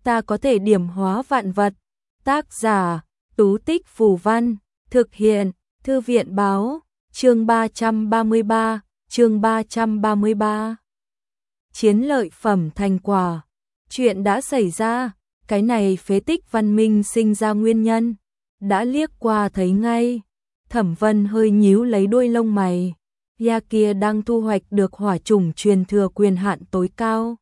ta có thể điểm hóa vạn vật. Tác giả, Tú Tích Phù Văn, thực hiện, Thư viện Báo, chương 333. Chiến lợi phẩm thành quả. Chuyện đã xảy ra, cái này phế tích văn minh sinh ra nguyên nhân, đã liếc qua thấy ngay. Thẩm Vân hơi nhíu lấy đuôi lông mày. Ya kia đang thu hoạch được hỏa chủng truyền thừa quyền hạn tối cao.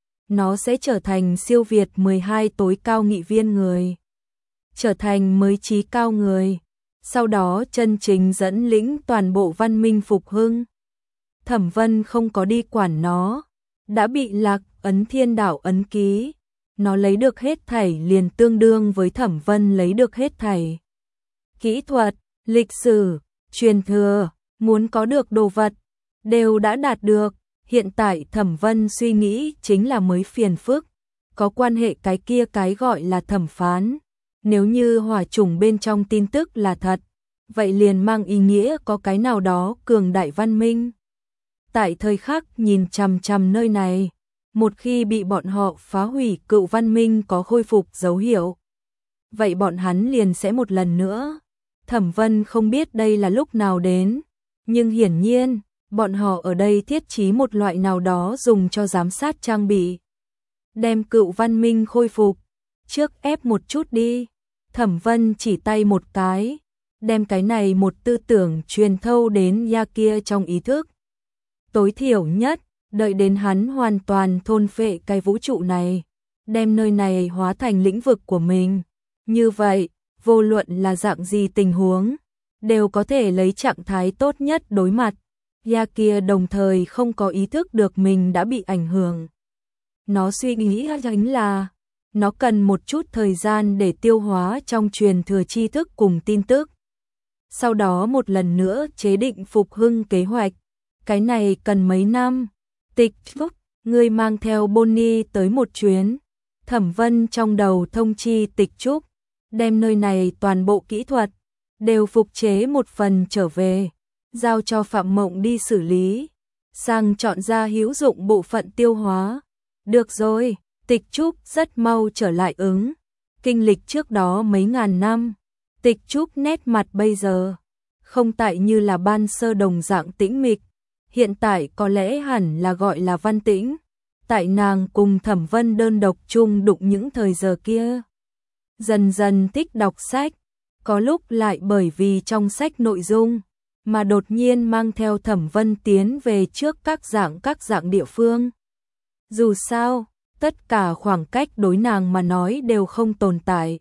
Nó sẽ trở thành siêu việt 12 tối cao nghị viên người. Trở thành mới trí cao người. Sau đó chân chính dẫn lĩnh toàn bộ văn minh phục hưng. Thẩm Vân không có đi quản nó. Đã bị Lạc Ấn Thiên Đảo ấn ký. Nó lấy được hết thảy liền tương đương với Thẩm Vân lấy được hết thảy. Kỹ thuật, lịch sử, truyền thừa, muốn có được đồ vật, đều đã đạt được. Hiện tại Thẩm Vân suy nghĩ chính là mới phiền phức. Có quan hệ cái kia cái gọi là thẩm phán. Nếu như hỏa chủng bên trong tin tức là thật, vậy liền mang ý nghĩa có cái nào đó cường đại văn minh. Tại thời khắc nhìn chằm chằm nơi này, một khi bị bọn họ phá hủy cựu văn minh có khôi phục dấu hiệu, vậy bọn hắn liền sẽ một lần nữa. Thẩm Vân không biết đây là lúc nào đến, nhưng hiển nhiên, bọn họ ở đây thiết trí một loại nào đó dùng cho giám sát trang bị. Đem cựu văn minh khôi phục, trước ép một chút đi. Thẩm Vân chỉ tay một cái, đem cái này một tư tưởng truyền thâu đến Ya kia trong ý thức. Tối thiểu nhất, đợi đến hắn hoàn toàn thôn phệ cái vũ trụ này, đem nơi này hóa thành lĩnh vực của mình. Như vậy, vô luận là dạng gì tình huống, đều có thể lấy trạng thái tốt nhất đối mặt. Ya kia đồng thời không có ý thức được mình đã bị ảnh hưởng. Nó suy nghĩ chính là, nó cần một chút thời gian để tiêu hóa trong truyền thừa tri thức cùng tin tức. Sau đó một lần nữa chế định phục hưng kế hoạch. Cái này cần mấy năm. Tịch Trúc, ngươi mang theo Bonnie tới một chuyến. Thẩm Vân trong đầu thông chi Tịch Trúc, đem nơi này toàn bộ kỹ thuật, đều phục chế một phần trở về, giao cho Phạm Mộng đi xử lý, sang chọn ra hữu dụng bộ phận tiêu hóa. Được rồi, Tịch Trúc rất mau trở lại ứng. Kinh lịch trước đó mấy ngàn năm, Tịch Trúc nét mặt bây giờ, không tại như là ban sơ đồng dạng tĩnh mịch. Hiện tại có lẽ hẳn là gọi là văn tĩnh. Tại nàng cùng Thẩm Vân đơn độc chung đụng những thời giờ kia. Dần dần thích đọc sách, có lúc lại bởi vì trong sách nội dung, mà đột nhiên mang theo Thẩm Vân tiến về trước các dạng địa phương. Dù sao, tất cả khoảng cách đối nàng mà nói đều không tồn tại.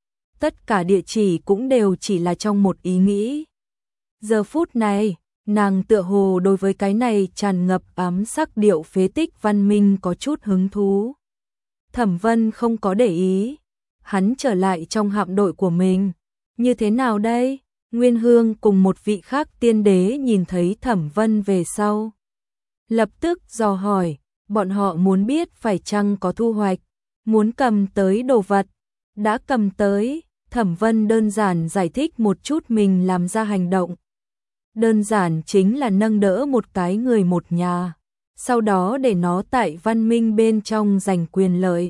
Tất cả địa chỉ cũng đều chỉ là trong một ý nghĩ. Giờ phút này, nàng tựa hồ đối với cái này tràn ngập ám sắc điệu phế tích văn minh có chút hứng thú. Thẩm Vân không có để ý. Hắn trở lại trong hạm đội của mình. Như thế nào đây? Nguyên Hương cùng một vị khác tiên đế nhìn thấy Thẩm Vân về sau. Lập tức dò hỏi, bọn họ muốn biết phải chăng có thu hoạch, muốn cầm tới đồ vật. Đã cầm tới, Thẩm Vân đơn giản giải thích một chút mình làm ra hành động. Đơn giản chính là nâng đỡ một cái người một nhà, sau đó để nó tại văn minh bên trong giành quyền lợi.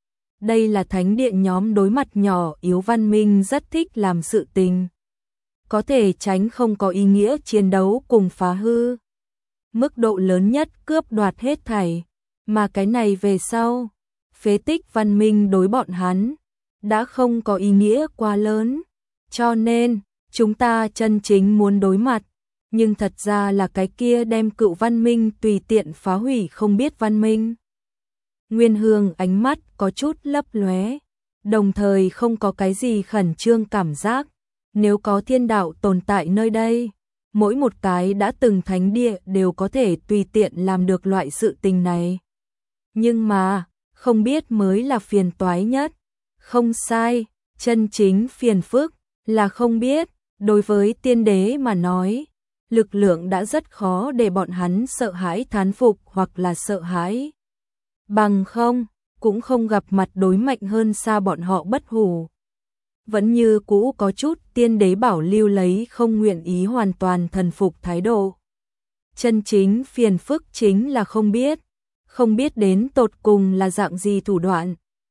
Đây là thánh điện nhóm đối mặt nhỏ yếu văn minh rất thích làm sự tình. Có thể tránh không có ý nghĩa chiến đấu cùng phá hư. Mức độ lớn nhất cướp đoạt hết thảy, mà cái này về sau, phế tích văn minh đối bọn hắn, đã không có ý nghĩa quá lớn. Cho nên, chúng ta chân chính muốn đối mặt. Nhưng thật ra là cái kia đem cựu văn minh tùy tiện phá hủy không biết văn minh. Nguyên Hương ánh mắt có chút lấp lóe, đồng thời không có cái gì khẩn trương cảm giác. Nếu có thiên đạo tồn tại nơi đây, mỗi một cái đã từng thánh địa đều có thể tùy tiện làm được loại sự tình này. Nhưng mà, không biết mới là phiền toái nhất. Không sai, chân chính phiền phức là không biết. Đối với tiên đế mà nói, lực lượng đã rất khó để bọn hắn sợ hãi thán phục hoặc là sợ hãi. Bằng không, cũng không gặp mặt đối mạnh hơn xa bọn họ bất hủ. Vẫn như cũ có chút tiên đế bảo lưu lấy không nguyện ý hoàn toàn thần phục thái độ. Chân chính phiền phức chính là không biết đến tột cùng là dạng gì thủ đoạn,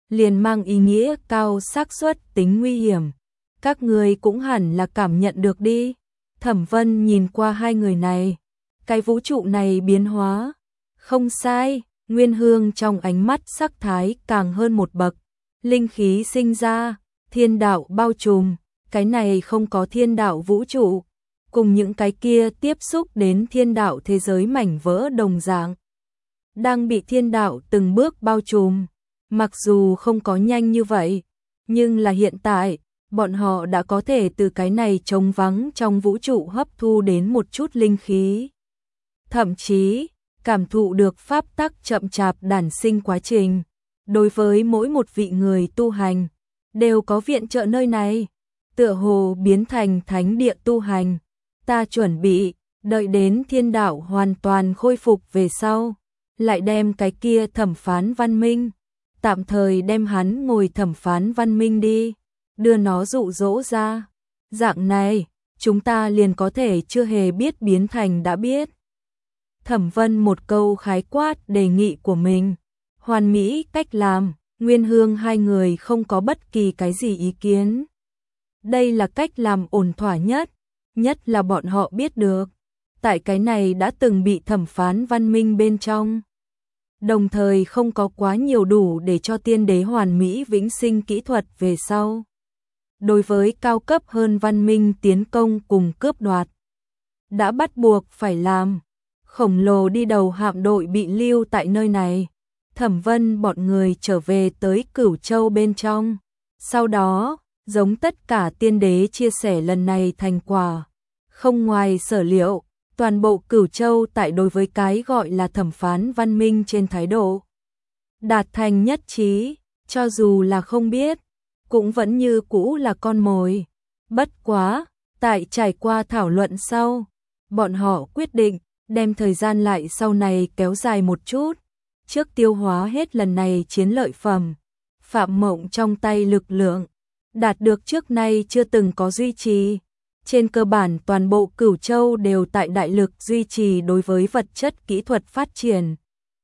liền mang ý nghĩa cao xác suất tính nguy hiểm. Các người cũng hẳn là cảm nhận được đi. Thẩm Vân nhìn qua hai người này, cái vũ trụ này biến hóa. Không sai, Nguyên Hương trong ánh mắt sắc thái càng hơn một bậc. Linh khí sinh ra, thiên đạo bao trùm, cái này không có thiên đạo vũ trụ, cùng những cái kia tiếp xúc đến thiên đạo thế giới mảnh vỡ đồng dạng, đang bị thiên đạo từng bước bao trùm. Mặc dù không có nhanh như vậy, nhưng là hiện tại, bọn họ đã có thể từ cái này trống vắng trong vũ trụ hấp thu đến một chút linh khí. Thậm chí, cảm thụ được pháp tắc chậm chạp đản sinh quá trình. Đối với mỗi một vị người tu hành, đều có viện trợ nơi này, tựa hồ biến thành thánh địa tu hành. Ta chuẩn bị, đợi đến thiên đạo hoàn toàn khôi phục về sau, lại đem cái kia thẩm phán văn minh, tạm thời đem hắn ngồi thẩm phán văn minh đi, đưa nó dụ dỗ ra. Dạng này, chúng ta liền có thể chưa hề biết biến thành đã biết. Thẩm Vân một câu khái quát đề nghị của mình, hoàn mỹ cách làm, Nguyên Hương hai người không có bất kỳ cái gì ý kiến. Đây là cách làm ổn thỏa nhất, nhất là bọn họ biết được, tại cái này đã từng bị thẩm phán văn minh bên trong. Đồng thời không có quá nhiều đủ để cho tiên đế hoàn mỹ vĩnh sinh kỹ thuật về sau. Đối với cao cấp hơn văn minh tiến công cùng cướp đoạt, đã bắt buộc phải làm. Khổng lồ đi đầu hạm đội bị lưu tại nơi này. Thẩm Vân bọn người trở về tới Cửu Châu bên trong. Sau đó, giống tất cả tiên đế chia sẻ lần này thành quả. Không ngoài sở liệu, toàn bộ Cửu Châu tại đối với cái gọi là thẩm phán văn minh trên thái độ đạt thành nhất trí, cho dù là không biết, cũng vẫn như cũ là con mồi. Bất quá, tại trải qua thảo luận sau, bọn họ quyết định đem thời gian lại sau này kéo dài một chút, trước tiêu hóa hết lần này chiến lợi phẩm. Phạm Mộng trong tay lực lượng, đạt được trước nay chưa từng có duy trì. Trên cơ bản toàn bộ Cửu Châu đều tại đại lực duy trì đối với vật chất kỹ thuật phát triển.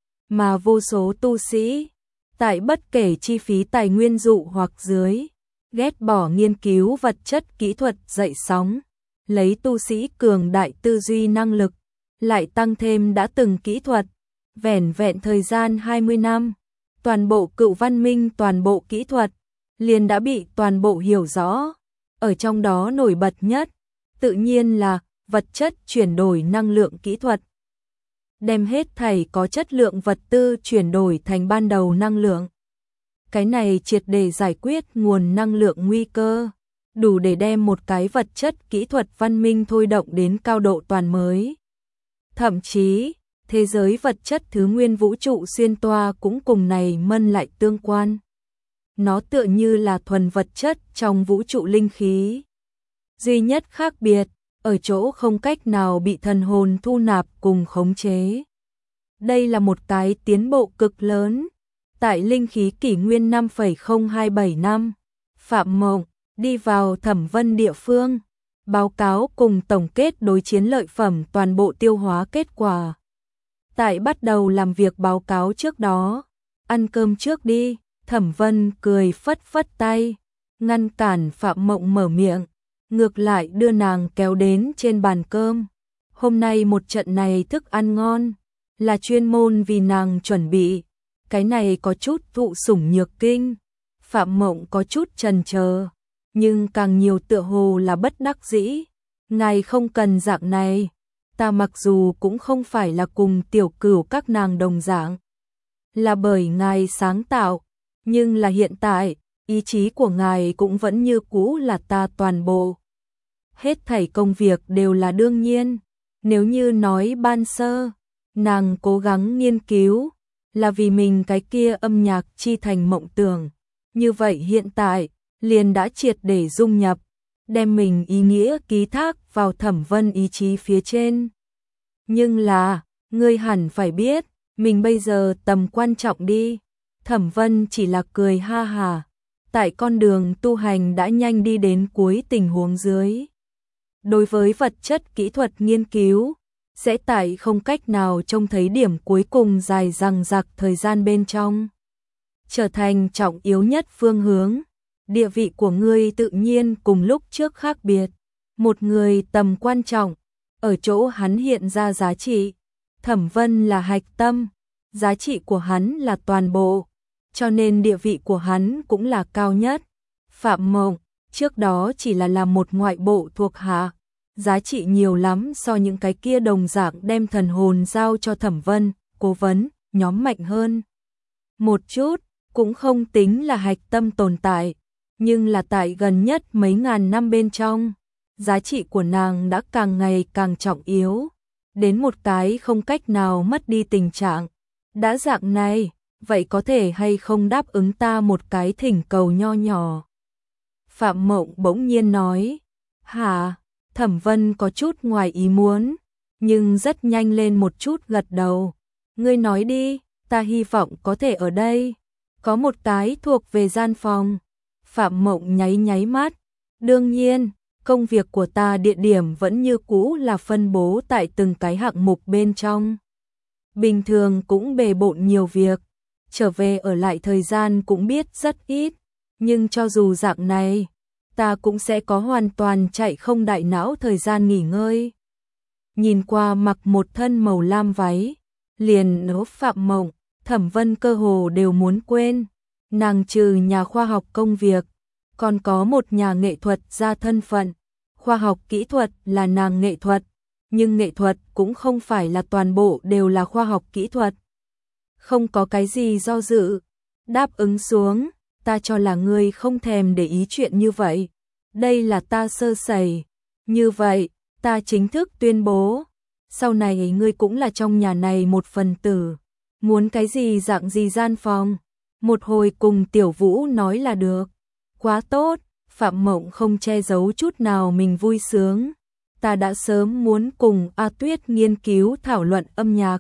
Mà vô số tu sĩ, tại bất kể chi phí tài nguyên dụ hoặc dưới, ghét bỏ nghiên cứu vật chất kỹ thuật dậy sóng, lấy tu sĩ cường đại tư duy năng lực, lại tăng thêm đã từng kỹ thuật, vẻn vẹn thời gian 20 năm, toàn bộ cựu văn minh toàn bộ kỹ thuật, liền đã bị toàn bộ hiểu rõ. Ở trong đó nổi bật nhất, tự nhiên là vật chất chuyển đổi năng lượng kỹ thuật. Đem hết thảy có chất lượng vật tư chuyển đổi thành ban đầu năng lượng. Cái này triệt để giải quyết nguồn năng lượng nguy cơ, đủ để đem một cái vật chất kỹ thuật văn minh thôi động đến cao độ toàn mới. Thậm chí, thế giới vật chất thứ nguyên vũ trụ xuyên toa cũng cùng này mân lại tương quan. Nó tựa như là thuần vật chất trong vũ trụ linh khí. Duy nhất khác biệt, ở chỗ không cách nào bị thần hồn thu nạp cùng khống chế. Đây là một cái tiến bộ cực lớn. Tại linh khí kỷ nguyên 5,027 năm, Phạm Mộng đi vào Thẩm Vân địa phương, báo cáo cùng tổng kết đối chiến lợi phẩm toàn bộ tiêu hóa kết quả. Tại bắt đầu làm việc báo cáo trước đó, ăn cơm trước đi. Thẩm Vân cười phất phất tay, ngăn cản Phạm Mộng mở miệng, ngược lại đưa nàng kéo đến trên bàn cơm. Hôm nay một trận này thức ăn ngon, là chuyên môn vì nàng chuẩn bị, cái này có chút thụ sủng nhược kinh. Phạm Mộng có chút chần chờ, nhưng càng nhiều tựa hồ là bất đắc dĩ. Ngài không cần dạng này, ta mặc dù cũng không phải là cùng tiểu cửu các nàng đồng dạng, là bởi ngài sáng tạo. Nhưng là hiện tại, ý chí của ngài cũng vẫn như cũ là ta toàn bộ. Hết thảy công việc đều là đương nhiên. Nếu như nói ban sơ, nàng cố gắng nghiên cứu, là vì mình cái kia âm nhạc chi thành mộng tưởng. Như vậy hiện tại, liền đã triệt để dung nhập, đem mình ý nghĩa ký thác vào Thẩm Vân ý chí phía trên. Nhưng là, ngươi hẳn phải biết, mình bây giờ tầm quan trọng đi. Thẩm Vân chỉ là cười ha hà, tại con đường tu hành đã nhanh đi đến cuối tình huống dưới. Đối với vật chất kỹ thuật nghiên cứu, sẽ tại không cách nào trông thấy điểm cuối cùng dài dằng dặc thời gian bên trong. trở thành trọng yếu nhất phương hướng. Địa vị của ngươi tự nhiên cùng lúc trước khác biệt. Một người tầm quan trọng, ở chỗ hắn hiện ra giá trị. Thẩm Vân là hạch tâm, giá trị của hắn là toàn bộ, cho nên địa vị của hắn cũng là cao nhất. Phạm Mộng, trước đó chỉ là một ngoại bộ thuộc hạ, giá trị nhiều lắm so những cái kia đồng dạng đem thần hồn giao cho Thẩm Vân, cố vấn, nhóm mạnh hơn. Một chút, cũng không tính là hạch tâm tồn tại, nhưng là tại gần nhất mấy ngàn năm bên trong, giá trị của nàng đã càng ngày càng trọng yếu, đến một cái không cách nào mất đi tình trạng. Đã dạng này, vậy có thể hay không đáp ứng ta một cái thỉnh cầu nho nhỏ? Phạm Mộng bỗng nhiên nói. Hả? Thẩm Vân có chút ngoài ý muốn, nhưng rất nhanh lên một chút gật đầu. Ngươi nói đi, ta hy vọng có thể ở đây. Có một cái thuộc về gian phòng. Phạm Mộng nháy nháy mắt. Đương nhiên, công việc của ta địa điểm vẫn như cũ là phân bố tại từng cái hạng mục bên trong. Bình thường cũng bề bộn nhiều việc, trở về ở lại thời gian cũng biết rất ít, nhưng cho dù dạng này, ta cũng sẽ có hoàn toàn chạy không đại não thời gian nghỉ ngơi. Nhìn qua mặc một thân màu lam váy, liền nấu Phạm Mộng, Thẩm Vân cơ hồ đều muốn quên. Nàng trừ nhà khoa học công việc, còn có một nhà nghệ thuật ra thân phận. Khoa học kỹ thuật là nàng nghệ thuật, nhưng nghệ thuật cũng không phải là toàn bộ đều là khoa học kỹ thuật. Không có cái gì do dự, đáp ứng xuống, ta cho là ngươi không thèm để ý chuyện như vậy. Đây là ta sơ sẩy. Như vậy, ta chính thức tuyên bố, sau này ngươi cũng là trong nhà này một phần tử. Muốn cái gì dạng gì gian phòng, một hồi cùng Tiểu Vũ nói là được. Quá tốt, Phạm Mộng không che giấu chút nào mình vui sướng. Ta đã sớm muốn cùng A Tuyết nghiên cứu thảo luận âm nhạc,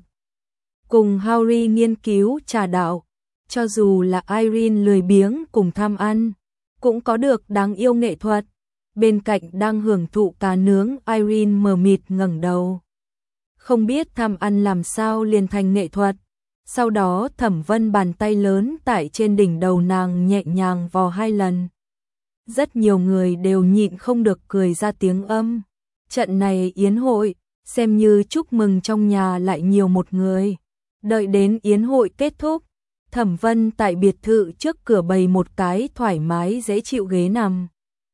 cùng Harry nghiên cứu trà đạo, cho dù là Irene lười biếng cùng tham ăn, cũng có được đáng yêu nghệ thuật. Bên cạnh đang hưởng thụ cá nướng Irene mờ mịt ngẩng đầu. Không biết tham ăn làm sao liền thành nghệ thuật. Sau đó Thẩm Vân bàn tay lớn tại trên đỉnh đầu nàng nhẹ nhàng vò 2 lần. Rất nhiều người đều nhịn không được cười ra tiếng âm. Trận này yến hội, xem như chúc mừng trong nhà lại nhiều một người. Đợi đến yến hội kết thúc, Thẩm Vân tại biệt thự trước cửa bày một cái thoải mái dễ chịu ghế nằm.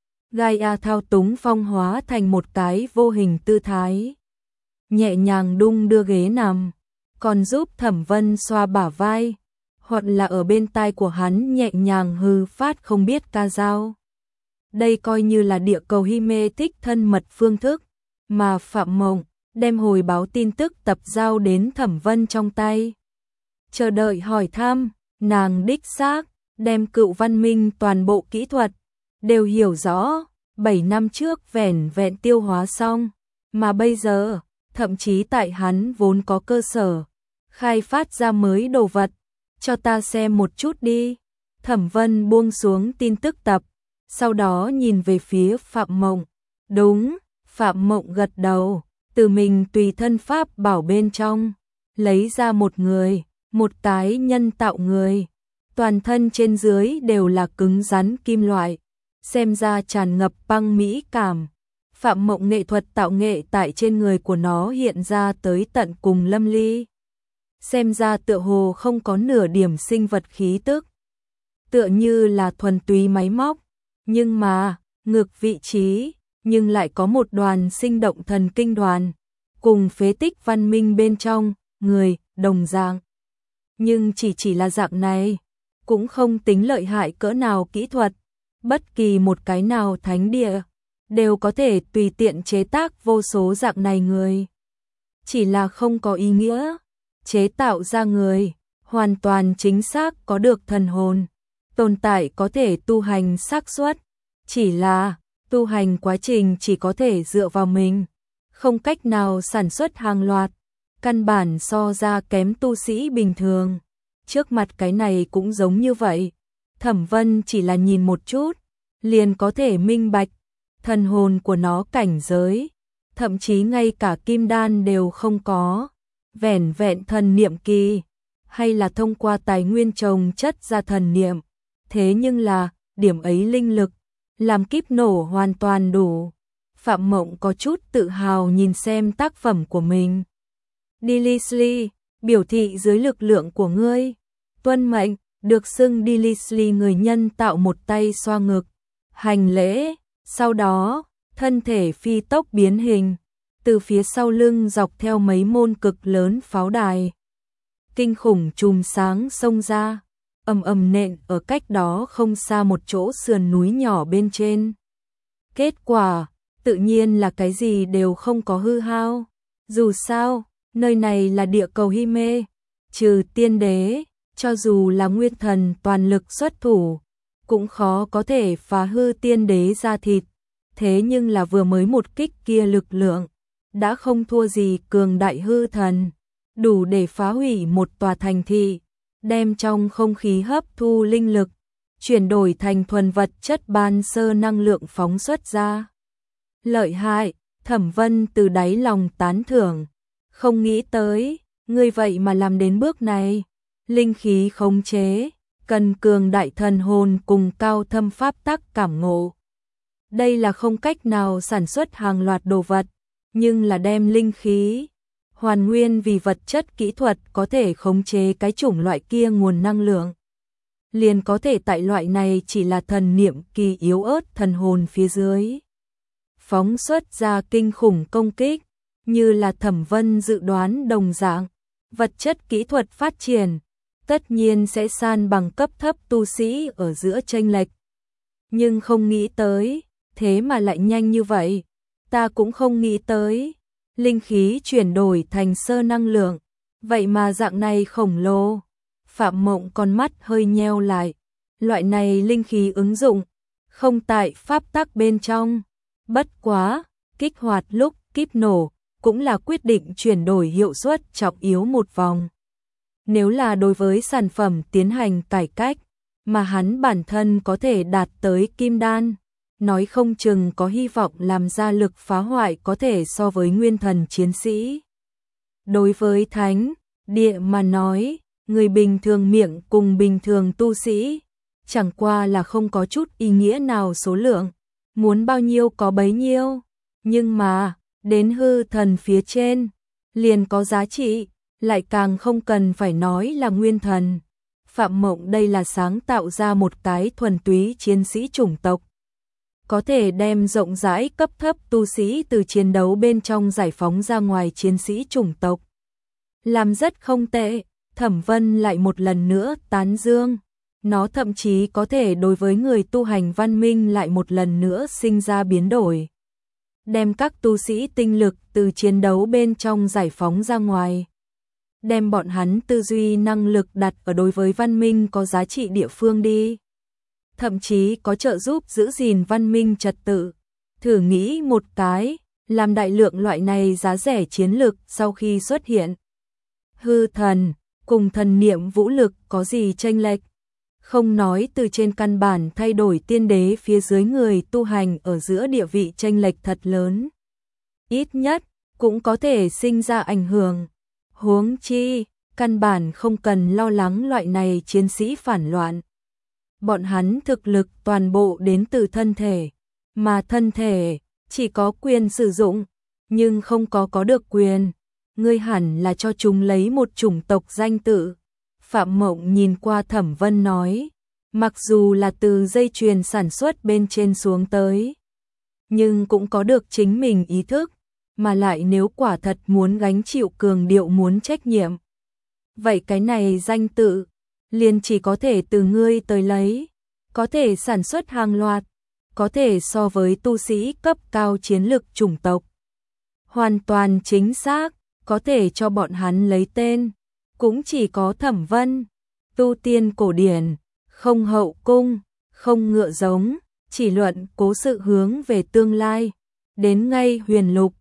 Gaia thao túng phong hóa thành một cái vô hình tư thái. Nhẹ nhàng đung đưa ghế nằm, còn giúp Thẩm Vân xoa bả vai, hoặc là ở bên tai của hắn nhẹ nhàng hừ phát không biết ca dao. Đây coi như là địa cầu Hime thích thân mật phương thức, mà Phạm Mộng đem hồi báo tin tức tập giao đến Thẩm Vân trong tay. Chờ đợi hỏi thăm, nàng đích xác đem Cựu Văn Minh toàn bộ kỹ thuật đều hiểu rõ, 7 năm trước vẻn vẹn tiêu hóa xong, mà bây giờ, thậm chí tại hắn vốn có cơ sở, khai phát ra mới đồ vật, cho ta xem một chút đi. Thẩm Vân buông xuống tin tức tập, sau đó nhìn về phía Phạm Mộng. Đúng, Phạm Mộng gật đầu, từ mình tùy thân pháp bảo bên trong, lấy ra một người, một cái nhân tạo người. Toàn thân trên dưới đều là cứng rắn kim loại, xem ra tràn ngập băng mỹ cảm. Phạm Mộng nghệ thuật tạo nghệ tại trên người của nó hiện ra tới tận cùng lâm ly. Xem ra tựa hồ không có nửa điểm sinh vật khí tức, tựa như là thuần túy máy móc, nhưng mà, ngược vị trí, nhưng lại có một đoàn sinh động thần kinh đoàn, cùng phế tích văn minh bên trong, người, đồng dạng. Nhưng chỉ là dạng này, cũng không tính lợi hại cỡ nào kỹ thuật, bất kỳ một cái nào thánh địa, đều có thể tùy tiện chế tác vô số dạng này người. Chỉ là không có ý nghĩa, chế tạo ra người, hoàn toàn chính xác có được thần hồn, tồn tại có thể tu hành xác suất, chỉ là tu hành quá trình chỉ có thể dựa vào mình, không cách nào sản xuất hàng loạt, căn bản so ra kém tu sĩ bình thường. Trước mặt cái này cũng giống như vậy, Thẩm Vân chỉ là nhìn một chút, liền có thể minh bạch, thần hồn của nó cảnh giới, thậm chí ngay cả kim đan đều không có, vẻn vẹn thần niệm kỳ, hay là thông qua tài nguyên trồng chất ra thần niệm. Thế nhưng là, điểm ấy linh lực, làm kíp nổ hoàn toàn đủ. Phạm Mộng có chút tự hào nhìn xem tác phẩm của mình. Dilisli, biểu thị dưới lực lượng của ngươi. Tuân mệnh, được xưng Dilisli người nhân tạo một tay xoa ngực. Hành lễ, sau đó, thân thể phi tốc biến hình. Từ phía sau lưng dọc theo mấy môn cực lớn pháo đài. Kinh khủng chùm sáng xông ra, ầm ầm nện ở cách đó không xa một chỗ sườn núi nhỏ bên trên. Kết quả, tự nhiên là cái gì đều không có hư hao. Dù sao, nơi này là địa cầu Hime, trừ tiên đế, cho dù là nguyên thần toàn lực xuất thủ, cũng khó có thể phá hư tiên đế ra thịt. Thế nhưng là vừa mới một kích kia lực lượng, đã không thua gì cường đại hư thần, đủ để phá hủy một tòa thành thị, đem trong không khí hấp thu linh lực, chuyển đổi thành thuần vật chất ban sơ năng lượng phóng xuất ra. Lợi hại, Thẩm Vân từ đáy lòng tán thưởng, không nghĩ tới, ngươi vậy mà làm đến bước này. Linh khí khống chế, cần cường đại thần hồn cùng cao thâm pháp tắc cảm ngộ. Đây là không cách nào sản xuất hàng loạt đồ vật, nhưng là đem linh khí hoàn nguyên vì vật chất kỹ thuật có thể khống chế cái chủng loại kia nguồn năng lượng. Liền có thể tại loại này chỉ là thần niệm kỳ yếu ớt thần hồn phía dưới. Phóng xuất ra kinh khủng công kích, như là Thẩm Vân dự đoán đồng dạng, vật chất kỹ thuật phát triển, tất nhiên sẽ san bằng cấp thấp tu sĩ ở giữa chênh lệch. Nhưng không nghĩ tới, thế mà lại nhanh như vậy, ta cũng không nghĩ tới. Linh khí chuyển đổi thành sơ năng lượng, vậy mà dạng này khổng lồ. Phạm Mộng con mắt hơi nheo lại, loại này linh khí ứng dụng, không tại pháp tắc bên trong. Bất quá, kích hoạt lúc kíp nổ, cũng là quyết định chuyển đổi hiệu suất trọng yếu một vòng. Nếu là đối với sản phẩm tiến hành cải cách, mà hắn bản thân có thể đạt tới kim đan, nói không chừng có hy vọng làm ra lực phá hoại có thể so với nguyên thần chiến sĩ. Đối với thánh địa mà nói, người bình thường miệng cùng bình thường tu sĩ, chẳng qua là không có chút ý nghĩa nào số lượng, muốn bao nhiêu có bấy nhiêu, nhưng mà, đến hư thần phía trên, liền có giá trị, lại càng không cần phải nói là nguyên thần. Phạm Mộng đây là sáng tạo ra một cái thuần túy chiến sĩ chủng tộc, có thể đem rộng rãi cấp thấp tu sĩ từ chiến đấu bên trong giải phóng ra ngoài chiến sĩ chủng tộc. Làm rất không tệ, Thẩm Vân lại một lần nữa tán dương. Nó thậm chí có thể đối với người tu hành văn minh lại một lần nữa sinh ra biến đổi. Đem các tu sĩ tinh lực từ chiến đấu bên trong giải phóng ra ngoài. Đem bọn hắn tư duy năng lực đặt ở đối với văn minh có giá trị địa phương đi. Thậm chí có trợ giúp giữ gìn văn minh trật tự. Thử nghĩ một cái, làm đại lượng loại này giá rẻ chiến lực sau khi xuất hiện. Hư thần, cùng thần niệm vũ lực có gì chênh lệch? Không nói từ trên căn bản thay đổi tiên đế phía dưới người tu hành ở giữa địa vị chênh lệch thật lớn. Ít nhất, cũng có thể sinh ra ảnh hưởng. Huống chi, căn bản không cần lo lắng loại này chiến sĩ phản loạn. Bọn hắn thực lực toàn bộ đến từ thân thể, mà thân thể chỉ có quyền sử dụng, nhưng không có được quyền. Ngươi hẳn là cho chúng lấy một chủng tộc danh tự. Phạm Mộng nhìn qua Thẩm Vân nói, mặc dù là từ dây chuyền sản xuất bên trên xuống tới, nhưng cũng có được chính mình ý thức, mà lại nếu quả thật muốn gánh chịu cường điệu muốn trách nhiệm. Vậy cái này danh tự, liền chỉ có thể từ ngươi tới lấy, có thể sản xuất hàng loạt, có thể so với tu sĩ cấp cao chiến lực chủng tộc. Hoàn toàn chính xác, có thể cho bọn hắn lấy tên, cũng chỉ có Thẩm Vân. Tu tiên cổ điển, không hậu cung, không ngựa giống, chỉ luận cố sự hướng về tương lai. Đến ngay huyền lục,